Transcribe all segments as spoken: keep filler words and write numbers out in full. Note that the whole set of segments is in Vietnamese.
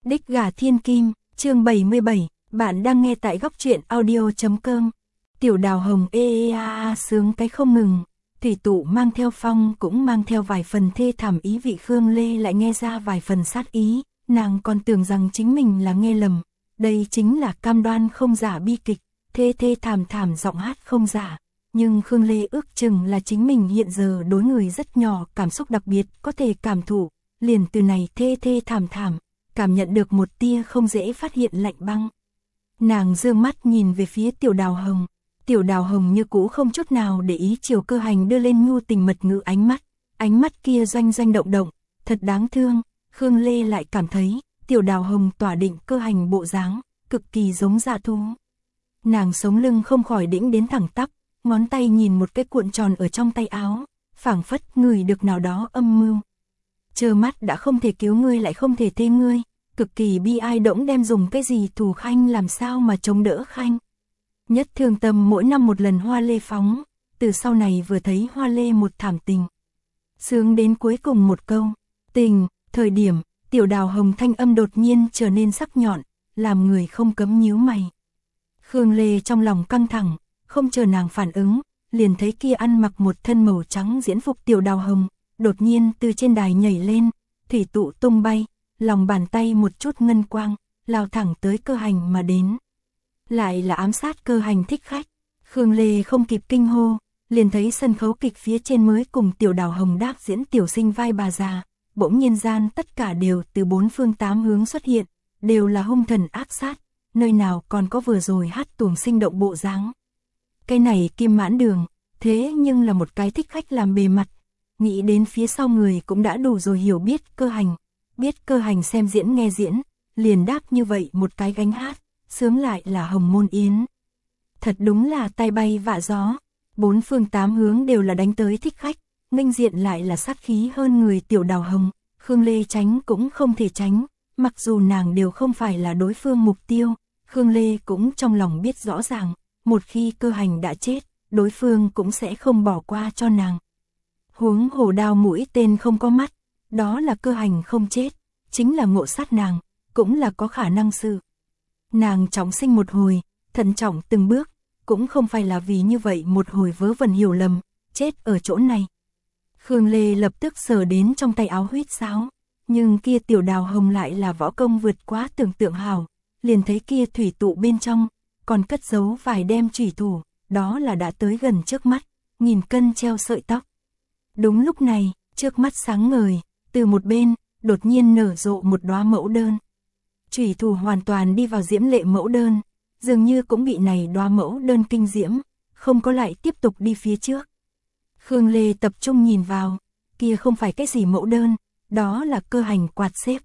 Đích gà thiên kim, chương bảy mươi bảy, bạn đang nghe tại góc truyện audio chấm com. Tiểu Đào Hồng ê ê a a sướng cái không ngừng, thủy tụ mang theo phong cũng mang theo vài phần thê thảm ý vị. Khương Lê lại nghe ra vài phần sát ý, nàng còn tưởng rằng chính mình là nghe lầm, đây chính là cam đoan không giả bi kịch, thê thê thảm thảm giọng hát không giả. Nhưng Khương Lê ước chừng là chính mình hiện giờ đối người rất nhỏ cảm xúc đặc biệt có thể cảm thụ, liền từ này thê thê thảm thảm, cảm nhận được một tia không dễ phát hiện lạnh băng. Nàng dương mắt nhìn về phía Tiểu Đào Hồng, Tiểu Đào Hồng như cũ không chút nào để ý chiều Cơ Hành đưa lên nhu tình mật ngữ ánh mắt, ánh mắt kia doanh doanh động động, thật đáng thương. Khương Lê lại cảm thấy, Tiểu Đào Hồng tỏa định Cơ Hành bộ dáng, cực kỳ giống dã thú. Nàng sống lưng không khỏi đĩnh đến thẳng tắp, ngón tay nhìn một cái cuộn tròn ở trong tay áo, phảng phất ngửi được nào đó âm mưu. Trơ mắt đã không thể cứu ngươi lại không thể thê ngươi, cực kỳ bi ai đỗng đem dùng cái gì thù khanh làm sao mà chống đỡ khanh. Nhất thương tâm mỗi năm một lần hoa lê phóng, từ sau này vừa thấy hoa lê một thảm tình. Sướng đến cuối cùng một câu, tình, thời điểm, Tiểu Đào Hồng thanh âm đột nhiên trở nên sắc nhọn, làm người không cấm nhíu mày. Khương Lê trong lòng căng thẳng, không chờ nàng phản ứng, liền thấy kia ăn mặc một thân màu trắng diễn phục Tiểu Đào Hồng, đột nhiên từ trên đài nhảy lên, thủy tụ tung bay, lòng bàn tay một chút ngân quang, lao thẳng tới Cơ Hành mà đến. Lại là ám sát Cơ Hành thích khách. Khương Lê không kịp kinh hô, liền thấy sân khấu kịch phía trên mới cùng Tiểu Đào Hồng đáp diễn tiểu sinh vai bà già, bỗng nhiên gian tất cả đều từ bốn phương tám hướng xuất hiện, đều là hung thần ác sát, nơi nào còn có vừa rồi hát tuồng sinh động bộ dáng. Cái này Kim Mãn Đường, thế nhưng là một cái thích khách làm bề mặt, nghĩ đến phía sau người cũng đã đủ rồi hiểu biết Cơ Hành, biết Cơ Hành xem diễn nghe diễn, liền đáp như vậy một cái gánh hát, sướng lại là Hồng Môn Yến. Thật đúng là tai bay vạ gió, bốn phương tám hướng đều là đánh tới thích khách, nghênh diện lại là sát khí hơn người Tiểu Đào Hồng. Khương Lê tránh cũng không thể tránh, mặc dù nàng đều không phải là đối phương mục tiêu, Khương Lê cũng trong lòng biết rõ ràng, một khi Cơ Hành đã chết, đối phương cũng sẽ không bỏ qua cho nàng. Huống hồ đao mũi tên không có mắt, đó là Cơ Hành không chết, chính là ngộ sát nàng, cũng là có khả năng sự. Nàng trọng sinh một hồi, thận trọng từng bước, cũng không phải là vì như vậy một hồi vớ vẩn hiểu lầm, chết ở chỗ này. Khương Lê lập tức sờ đến trong tay áo huýt sáo, nhưng kia Tiểu Đào Hồng lại là võ công vượt quá tưởng tượng hào, liền thấy kia thủy tụ bên trong, còn cất giấu vài đem chủy thủ, đó là đã tới gần trước mắt, nghìn cân treo sợi tóc. Đúng lúc này, trước mắt sáng ngời, từ một bên, đột nhiên nở rộ một đóa mẫu đơn. Chủy thủ hoàn toàn đi vào diễm lệ mẫu đơn, dường như cũng bị này đóa mẫu đơn kinh diễm, không có lại tiếp tục đi phía trước. Khương Lê tập trung nhìn vào, kia không phải cái gì mẫu đơn, đó là Cơ Hành quạt xếp.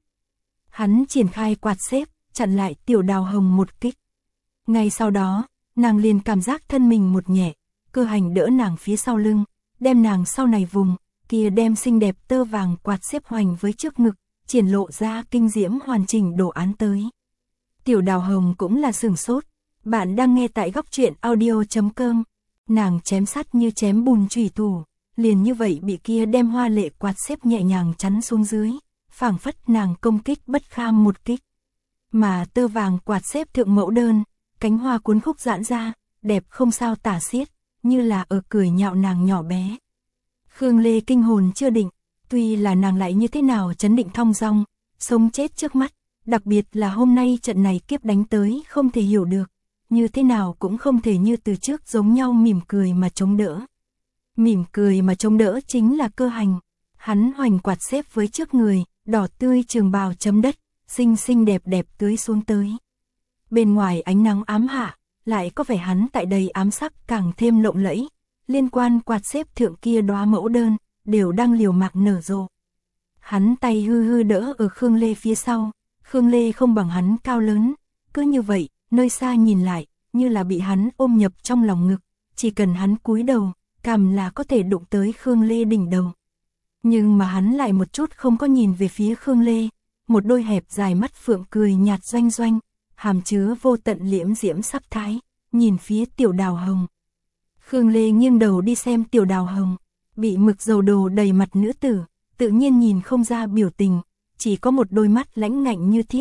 Hắn triển khai quạt xếp, chặn lại Tiểu Đào Hồng một kích. Ngay sau đó, nàng liền cảm giác thân mình một nhẹ, Cơ Hành đỡ nàng phía sau lưng, đem nàng sau này vùng, kia đem xinh đẹp tơ vàng quạt xếp hoành với trước ngực, triển lộ ra kinh diễm hoàn chỉnh đồ án tới. Tiểu Đào Hồng cũng là sửng sốt, bạn đang nghe tại góc truyện audio chấm com. Nàng chém sắt như chém bùn chủy thủ, liền như vậy bị kia đem hoa lệ quạt xếp nhẹ nhàng chắn xuống dưới, phảng phất nàng công kích bất kham một kích. Mà tơ vàng quạt xếp thượng mẫu đơn, cánh hoa cuốn khúc giãn ra, đẹp không sao tả xiết, như là ở cười nhạo nàng nhỏ bé. Khương Lê kinh hồn chưa định, tuy là nàng lại như thế nào chấn định thong dong, sống chết trước mắt, đặc biệt là hôm nay trận này kiếp đánh tới không thể hiểu được, như thế nào cũng không thể như từ trước giống nhau mỉm cười mà chống đỡ. Mỉm cười mà chống đỡ chính là Cơ Hành, hắn hoành quạt xếp với trước người, đỏ tươi trường bào chấm đất, xinh xinh đẹp đẹp tưới xuống tới. Bên ngoài ánh nắng ám hạ, lại có vẻ hắn tại đây ám sắc càng thêm lộng lẫy, liên quan quạt xếp thượng kia đóa mẫu đơn, đều đang liều mạng nở rộ. Hắn tay hư hư đỡ ở Khương Lê phía sau, Khương Lê không bằng hắn cao lớn, cứ như vậy, nơi xa nhìn lại, như là bị hắn ôm nhập trong lòng ngực, chỉ cần hắn cúi đầu, cằm là có thể đụng tới Khương Lê đỉnh đầu. Nhưng mà hắn lại một chút không có nhìn về phía Khương Lê, một đôi hẹp dài mắt phượng cười nhạt doanh doanh, hàm chứa vô tận liễm diễm sắc thái, nhìn phía Tiểu Đào Hồng. Khương Lê nghiêng đầu đi xem Tiểu Đào Hồng, bị mực dầu đồ đầy mặt nữ tử, tự nhiên nhìn không ra biểu tình, chỉ có một đôi mắt lãnh ngạnh như thiết,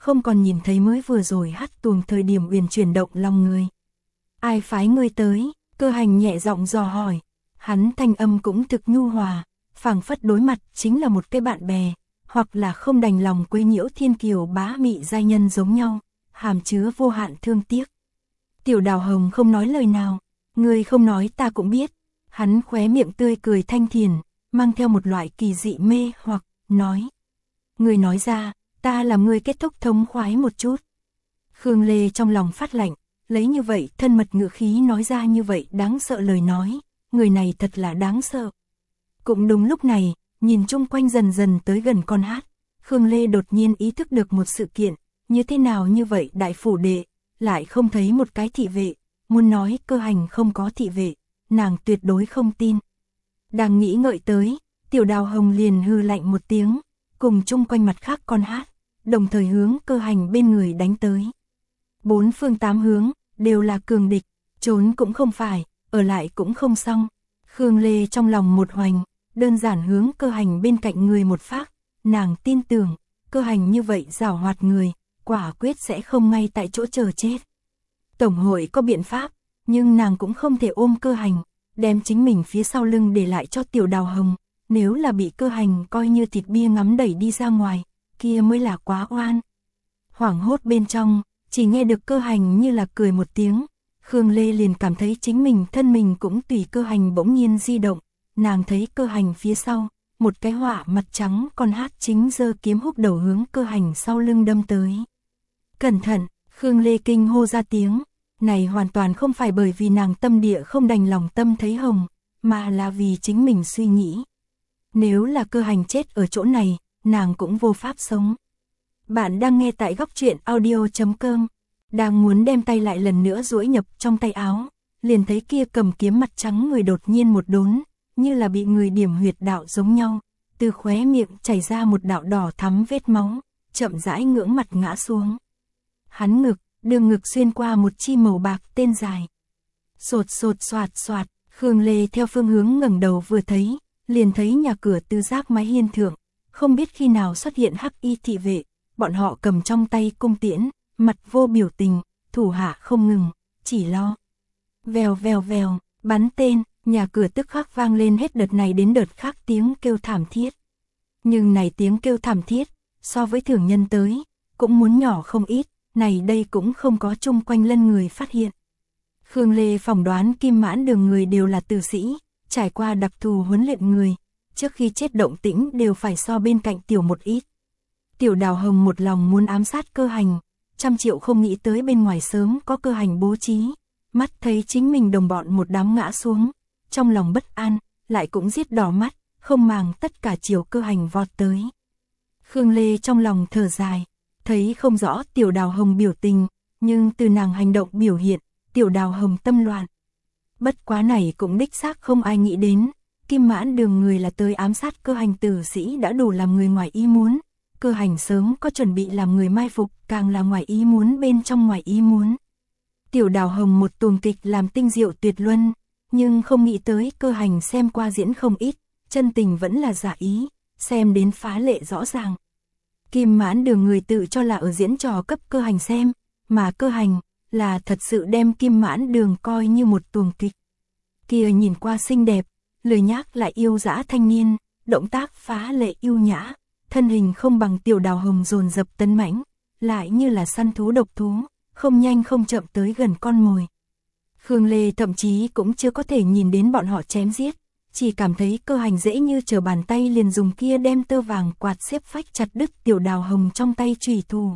không còn nhìn thấy mới vừa rồi hát tuồng thời điểm uyển chuyển động lòng người. Ai phái ngươi tới? Cơ Hành nhẹ giọng dò hỏi. Hắn thanh âm cũng thực nhu hòa, phảng phất đối mặt chính là một cái bạn bè, hoặc là không đành lòng quấy nhiễu thiên kiều bá mị giai nhân giống nhau, hàm chứa vô hạn thương tiếc. Tiểu Đào Hồng không nói lời nào, ngươi không nói ta cũng biết. Hắn khóe miệng tươi cười thanh thiền, mang theo một loại kỳ dị mê hoặc, nói. Ngươi nói ra, ta làm ngươi kết thúc thống khoái một chút. Khương Lê trong lòng phát lạnh, lấy như vậy thân mật ngữ khí nói ra như vậy đáng sợ lời nói, người này thật là đáng sợ. Cũng đúng lúc này, nhìn chung quanh dần dần tới gần con hát, Khương Lê đột nhiên ý thức được một sự kiện, như thế nào như vậy đại phủ đệ, lại không thấy một cái thị vệ, muốn nói Cơ Hành không có thị vệ, nàng tuyệt đối không tin. Đang nghĩ ngợi tới, Tiểu Đào Hồng liền hư lạnh một tiếng, cùng chung quanh mặt khác con hát, đồng thời hướng Cơ Hành bên người đánh tới. Bốn phương tám hướng, đều là cường địch, trốn cũng không phải, ở lại cũng không xong. Khương Lê trong lòng một hoành, đơn giản hướng Cơ Hành bên cạnh người một phát, nàng tin tưởng, Cơ Hành như vậy giảo hoạt người, quả quyết sẽ không ngay tại chỗ chờ chết. Tổng hội có biện pháp, nhưng nàng cũng không thể ôm Cơ Hành, đem chính mình phía sau lưng để lại cho Tiểu Đào Hồng, nếu là bị Cơ Hành coi như thịt bia ngắm đẩy đi ra ngoài, kia mới là quá oan. Hoảng hốt bên trong, chỉ nghe được Cơ Hành như là cười một tiếng, Khương Lê liền cảm thấy chính mình thân mình cũng tùy Cơ Hành bỗng nhiên di động, nàng thấy Cơ Hành phía sau, một cái họa mặt trắng con hát chính giơ kiếm húc đầu hướng Cơ Hành sau lưng đâm tới. Cẩn thận, Khương Lê kinh hô ra tiếng, này hoàn toàn không phải bởi vì nàng tâm địa không đành lòng tâm thấy hồng, mà là vì chính mình suy nghĩ. Nếu là Cơ Hành chết ở chỗ này, nàng cũng vô pháp sống. Bạn đang nghe tại góc truyện audio chấm com, đang muốn đem tay lại lần nữa duỗi nhập trong tay áo, liền thấy kia cầm kiếm mặt trắng người đột nhiên một đốn, như là bị người điểm huyệt đạo giống nhau, từ khóe miệng chảy ra một đạo đỏ thắm vết máu, chậm rãi ngưỡng mặt ngã xuống. Hắn ngực, đường ngực xuyên qua một chi màu bạc tên dài. Sột sột soạt soạt, Khương Lê theo phương hướng ngẩng đầu vừa thấy, liền thấy nhà cửa từ giác mái hiên thượng, không biết khi nào xuất hiện hắc y thị vệ, bọn họ cầm trong tay cung tiễn, mặt vô biểu tình, thủ hạ không ngừng, chỉ lo. Vèo vèo vèo, bắn tên, nhà cửa tức khắc vang lên hết đợt này đến đợt khác tiếng kêu thảm thiết. Nhưng này tiếng kêu thảm thiết, so với thường nhân tới, cũng muốn nhỏ không ít, này đây cũng không có chung quanh lân người phát hiện. Khương Lê phỏng đoán Kim Mãn Đường người đều là tử sĩ, trải qua đặc thù huấn luyện người, trước khi chết động tĩnh đều phải so bên cạnh tiểu một ít. Tiểu Đào Hồng một lòng muốn ám sát Cơ Hành, trăm triệu không nghĩ tới bên ngoài sớm có Cơ Hành bố trí, mắt thấy chính mình đồng bọn một đám ngã xuống, trong lòng bất an, lại cũng giết đỏ mắt, không màng tất cả chiều Cơ Hành vọt tới. Khương Lê trong lòng thở dài, thấy không rõ Tiểu Đào Hồng biểu tình, nhưng từ nàng hành động biểu hiện, Tiểu Đào Hồng tâm loạn. Bất quá này cũng đích xác không ai nghĩ đến, Kim Mãn Đường người là tới ám sát Cơ Hành tử sĩ đã đủ làm người ngoài ý muốn. Cơ Hành sớm có chuẩn bị làm người mai phục, càng là ngoài ý muốn bên trong ngoài ý muốn. Tiểu Đào Hồng một tuồng kịch làm tinh diệu tuyệt luân, nhưng không nghĩ tới Cơ Hành xem qua diễn không ít, chân tình vẫn là giả ý, xem đến phá lệ rõ ràng. Kim Mãn Đường người tự cho là ở diễn trò cấp Cơ Hành xem, mà Cơ Hành là thật sự đem Kim Mãn Đường coi như một tuồng kịch. Kia nhìn qua xinh đẹp, lười nhác lại yêu dã thanh niên, động tác phá lệ yêu nhã, thân hình không bằng Tiểu Đào Hồng dồn dập tấn mãnh, lại như là săn thú độc thú, không nhanh không chậm tới gần con mồi. Khương Lê thậm chí cũng chưa có thể nhìn đến bọn họ chém giết, chỉ cảm thấy Cơ Hành dễ như trở bàn tay liền dùng kia đem tơ vàng quạt xếp phách chặt đứt Tiểu Đào Hồng trong tay chùy thủ.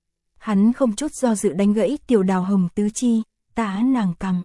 Hắn không chút do dự đánh gãy Tiểu Đào Hồng tứ chi, tá nàng cằm.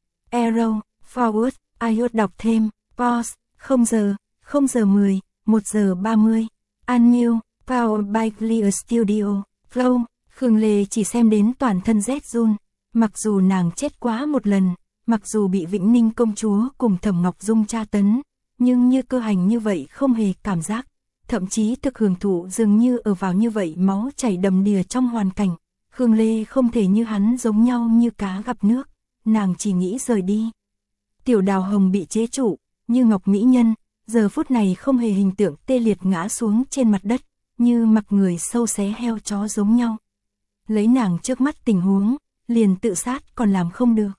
Arrow, forward, iốt đọc thêm, pause, không giờ, không giờ mười, một giờ ba mươi. Unmute, Power by Clear Studio, Flow. Khương Lê chỉ xem đến toàn thân rét run, mặc dù nàng chết quá một lần, mặc dù bị Vĩnh Ninh công chúa cùng Thẩm Ngọc Dung tra tấn, nhưng như Cơ Hành như vậy không hề cảm giác, thậm chí thực hưởng thụ dường như ở vào như vậy máu chảy đầm đìa trong hoàn cảnh. Khương Lê không thể như hắn giống nhau như cá gặp nước, nàng chỉ nghĩ rời đi. Tiểu Đào Hồng bị chế trụ, như ngọc mỹ nhân, giờ phút này không hề hình tượng tê liệt ngã xuống trên mặt đất, như mặc người sâu xé heo chó giống nhau, lấy nàng trước mắt tình huống, liền tự sát còn làm không được.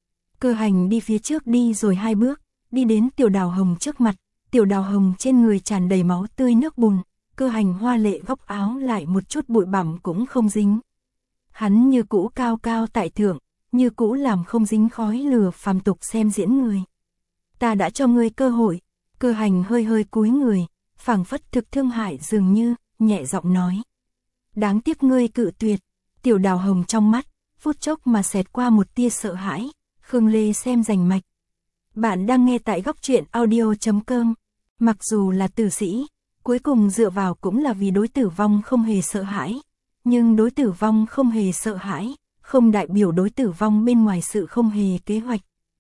Cơ Hành đi phía trước đi rồi hai bước, đi đến Tiểu Đào Hồng trước mặt, Tiểu Đào Hồng trên người tràn đầy máu tươi nước bùn, Cơ Hành hoa lệ góc áo lại một chút bụi bặm cũng không dính. Hắn như cũ cao cao tại thượng, như cũ làm không dính khói lửa phàm tục xem diễn người. Ta đã cho ngươi cơ hội. Cơ Hành hơi hơi cúi người, phảng phất thực thương hại dường như, nhẹ giọng nói. Đáng tiếc ngươi cự tuyệt. Tiểu Đào Hồng trong mắt, phút chốc mà xẹt qua một tia sợ hãi. Khương Lê xem rành mạch. Bạn đang nghe tại góc truyện audio chấm com. Mặc dù là tử sĩ, cuối cùng dựa vào cũng là vì đối tử vong không hề sợ hãi. Nhưng đối tử vong không hề sợ hãi, không đại biểu đối tử vong bên ngoài sự không hề kế hoạch.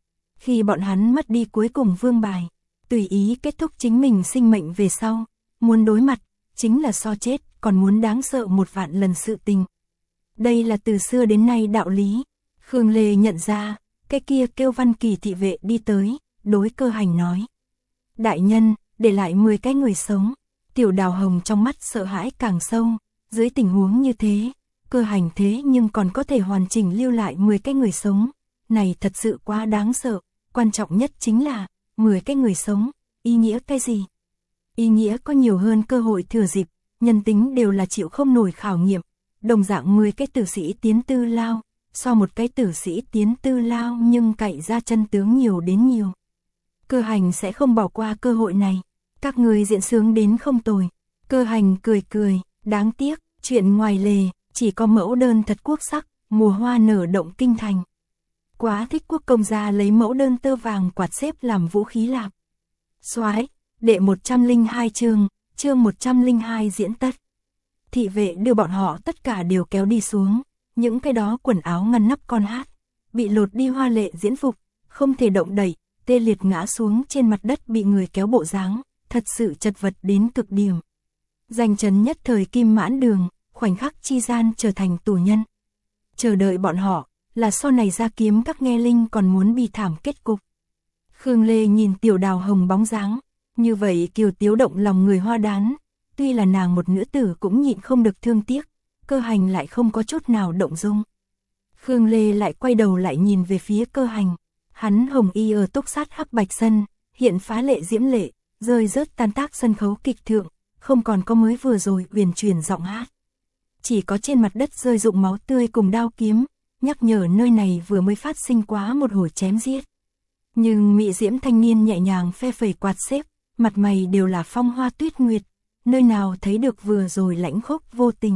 Khi bọn hắn mất đi cuối cùng vương bài, tùy ý kết thúc chính mình sinh mệnh về sau, muốn đối mặt, chính là so chết, còn muốn đáng sợ một vạn lần sự tình. Đây là từ xưa đến nay đạo lý. Khương Lê nhận ra, cái kia kêu Văn Kỳ thị vệ đi tới, đối Cơ Hành nói. Đại nhân, để lại mười cái người sống. Tiểu Đào Hồng trong mắt sợ hãi càng sâu, dưới tình huống như thế, Cơ Hành thế nhưng còn có thể hoàn chỉnh lưu lại mười cái người sống. Này thật sự quá đáng sợ, quan trọng nhất chính là, mười cái người sống, ý nghĩa cái gì? Ý nghĩa có nhiều hơn cơ hội thừa dịp, nhân tính đều là chịu không nổi khảo nghiệm, đồng dạng mười cái tử sĩ tiến tư lao, so một cái tử sĩ tiến tư lao nhưng cậy ra chân tướng nhiều đến nhiều. Cơ Hành sẽ không bỏ qua cơ hội này, các người diễn sướng đến không tồi. Cơ Hành cười cười, đáng tiếc, chuyện ngoài lề, chỉ có mẫu đơn thật quốc sắc, mùa hoa nở động kinh thành. Quá thích quốc công gia lấy mẫu đơn tơ vàng quạt xếp làm vũ khí lạc. Soái, đệ một trăm linh hai chương, chương một trăm linh hai diễn tất. Thị vệ đưa bọn họ tất cả đều kéo đi xuống, những cái đó quần áo ngăn nắp con hát, bị lột đi hoa lệ diễn phục, không thể động đậy, tê liệt ngã xuống trên mặt đất bị người kéo bộ dáng, thật sự chật vật đến cực điểm. Danh chấn nhất thời Kim Mãn Đường, khoảnh khắc chi gian trở thành tù nhân. Chờ đợi bọn họ, là sau này ra kiếm các nghe linh còn muốn bi thảm kết cục. Khương Lê nhìn Tiểu Đào Hồng bóng dáng, như vậy kiều tiếu động lòng người hoa đán, tuy là nàng một nữ tử cũng nhịn không được thương tiếc, Cơ Hành lại không có chút nào động dung. Khương Lê lại quay đầu lại nhìn về phía Cơ Hành, hắn hồng y ở túc sát hắc bạch sân, hiện phá lệ diễm lệ, rơi rớt tan tác sân khấu kịch thượng, không còn có mới vừa rồi huyền truyền giọng hát. Chỉ có trên mặt đất rơi rụng máu tươi cùng đao kiếm, nhắc nhở nơi này vừa mới phát sinh quá một hồi chém giết. Nhưng mị diễm thanh niên nhẹ nhàng phe phẩy quạt xếp, mặt mày đều là phong hoa tuyết nguyệt, nơi nào thấy được vừa rồi lãnh khốc vô tình.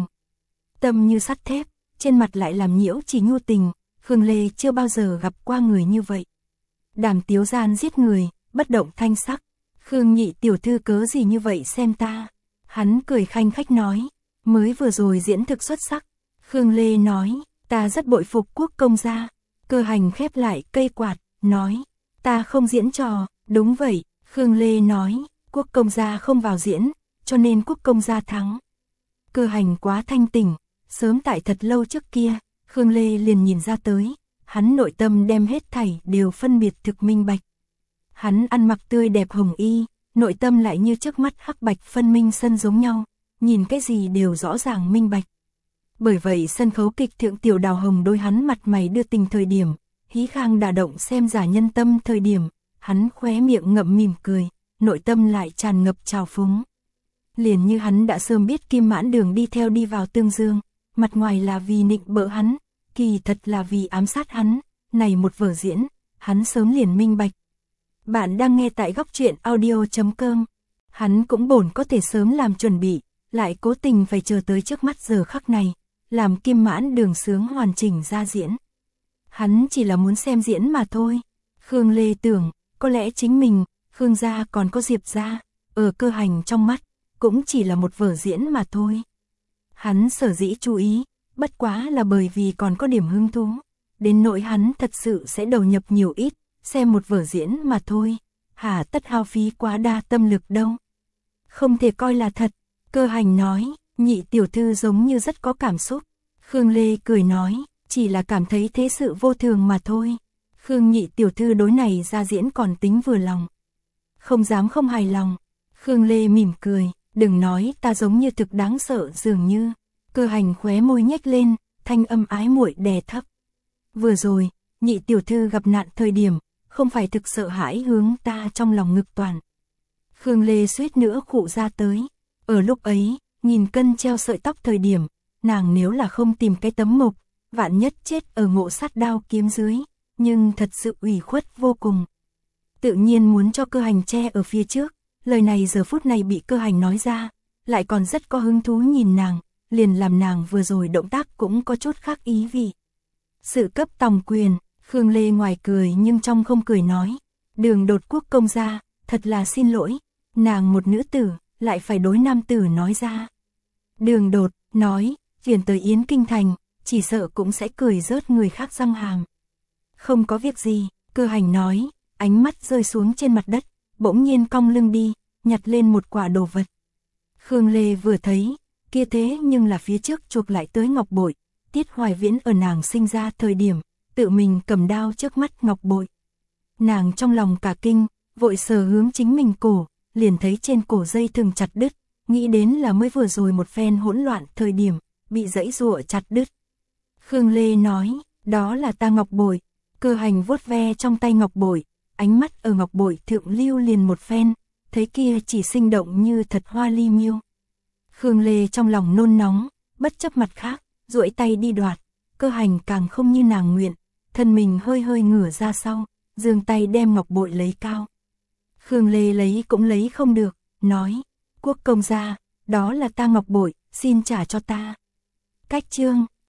Tâm như sắt thép, trên mặt lại làm nhiễu chỉ nhu tình, Khương Lê chưa bao giờ gặp qua người như vậy. Đàm tiếu gian giết người, bất động thanh sắc. Khương nhị tiểu thư cớ gì như vậy xem ta. Hắn cười khanh khách nói, mới vừa rồi diễn thực xuất sắc. Khương Lê nói, ta rất bội phục quốc công gia. Cơ Hành khép lại cây quạt, nói, ta không diễn trò. Đúng vậy, Khương Lê nói, quốc công gia không vào diễn, cho nên quốc công gia thắng. Cơ Hành quá thanh tỉnh, sớm tại thật lâu trước kia, Khương Lê liền nhìn ra tới, hắn nội tâm đem hết thảy đều phân biệt thực minh bạch. Hắn ăn mặc tươi đẹp hồng y, nội tâm lại như trước mắt hắc bạch phân minh sân giống nhau, nhìn cái gì đều rõ ràng minh bạch. Bởi vậy sân khấu kịch thượng Tiểu Đào Hồng đối hắn mặt mày đưa tình thời điểm, hí khang đả động xem giả nhân tâm thời điểm, hắn khóe miệng ngậm mỉm cười, nội tâm lại tràn ngập trào phúng. Liền như hắn đã sớm biết Kim Mãn Đường đi theo đi vào Tương Dương, mặt ngoài là vì nịnh bợ hắn, kỳ thật là vì ám sát hắn, này một vở diễn, hắn sớm liền minh bạch. Bạn đang nghe tại góc truyện audio chấm com. Hắn cũng bổn có thể sớm làm chuẩn bị, lại cố tình phải chờ tới trước mắt giờ khắc này, làm Kim Mãn Đường sướng hoàn chỉnh ra diễn. Hắn chỉ là muốn xem diễn mà thôi. Khương Lê tưởng, có lẽ chính mình, Khương gia còn có Diệp gia, ở Cơ Hành trong mắt, cũng chỉ là một vở diễn mà thôi. Hắn sở dĩ chú ý, bất quá là bởi vì còn có điểm hứng thú, đến nỗi hắn thật sự sẽ đầu nhập nhiều ít, xem một vở diễn mà thôi, hả tất hao phí quá đa tâm lực đâu. Không thể coi là thật, Cơ Hành nói, nhị tiểu thư giống như rất có cảm xúc. Khương Lê cười nói, chỉ là cảm thấy thế sự vô thường mà thôi. Khương nhị tiểu thư đối này ra diễn còn tính vừa lòng. Không dám không hài lòng. Khương Lê mỉm cười, đừng nói ta giống như thực đáng sợ dường như. Cơ Hành khóe môi nhếch lên, thanh âm ái muội đè thấp. Vừa rồi, nhị tiểu thư gặp nạn thời điểm, không phải thực sợ hãi hướng ta trong lòng ngực toàn. Khương Lê suýt nữa khụ ra tới. Ở lúc ấy, nghìn cân treo sợi tóc thời điểm, nàng nếu là không tìm cái tấm mộc, vạn nhất chết ở ngộ sát đao kiếm dưới, nhưng thật sự ủy khuất vô cùng. Tự nhiên muốn cho Cơ Hành che ở phía trước, lời này giờ phút này bị Cơ Hành nói ra, lại còn rất có hứng thú nhìn nàng, liền làm nàng vừa rồi động tác cũng có chút khác ý vị. Sự cấp tòng quyền, Khương Lê ngoài cười nhưng trong không cười nói, Đường Đột quốc công gia, thật là xin lỗi, nàng một nữ tử, lại phải đối nam tử nói ra. Đường Đột, nói, chuyển tới Yến Kinh Thành, chỉ sợ cũng sẽ cười rớt người khác răng hàm. Không có việc gì, Cơ Hành nói, ánh mắt rơi xuống trên mặt đất, bỗng nhiên cong lưng đi, nhặt lên một quả đồ vật. Khương Lê vừa thấy, kia thế nhưng là phía trước chuộc lại tới ngọc bội, Tiết Hoài Viễn ở nàng sinh ra thời điểm, tự mình cầm đao trước mắt ngọc bội. Nàng trong lòng cả kinh, vội sờ hướng chính mình cổ, liền thấy trên cổ dây thừng chặt đứt, nghĩ đến là mới vừa rồi một phen hỗn loạn thời điểm, bị dãy rụa chặt đứt. Khương Lê nói, đó là ta ngọc bội. Cơ Hành vuốt ve trong tay ngọc bội, ánh mắt ở ngọc bội thượng lưu liền một phen, thấy kia chỉ sinh động như thật hoa ly miêu. Khương Lê trong lòng nôn nóng, bất chấp mặt khác, duỗi tay đi đoạt, Cơ Hành càng không như nàng nguyện, thân mình hơi hơi ngửa ra sau, giương tay đem ngọc bội lấy cao. Khương Lê lấy cũng lấy không được, nói, quốc công gia, đó là ta ngọc bội, xin trả cho ta. Cách chương